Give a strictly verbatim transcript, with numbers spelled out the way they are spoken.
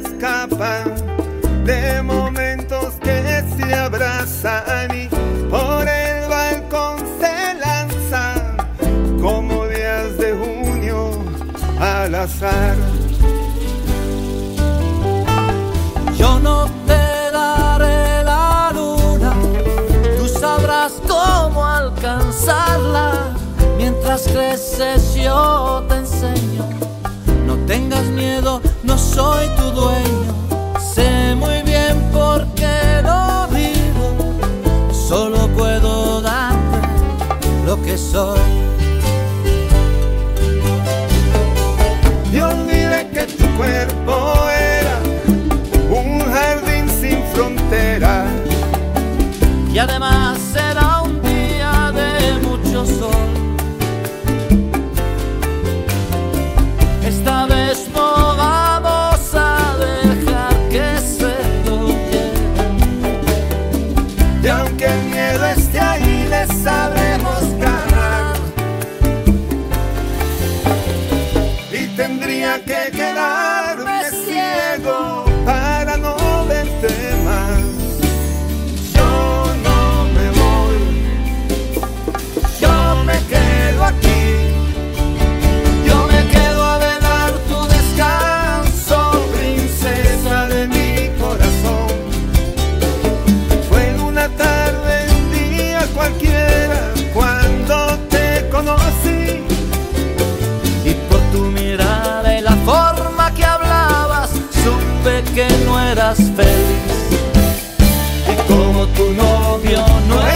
escapan de momentos que se abrazan y por el balcón se lanzan como días de junio al azar. Yo no te daré la luna, tú sabrás cómo alcanzarla. Mientras creces yo te enseño, no tengas miedo, no soy tu dueño. Sé muy bien por qué lo digo, solo puedo darte lo que soy. Y olvidé que tu cuerpo era un jardín sin frontera, y además será un día de mucho sol. Esta vez no vamos a dejar que se lo lleven, y aunque el miedo esté ahí le sabremos ganar. Y tendría que quedarme ciego para no verte más. Yo no me voy, yo me quedo aquí. Yo me quedo a velar tu descanso, princesa de mi corazón. Fue en una tarde, un día cualquiera, cuando te conocí, y por tu mirada y la forma que hablabas supe que no eras feliz. y como tu novio no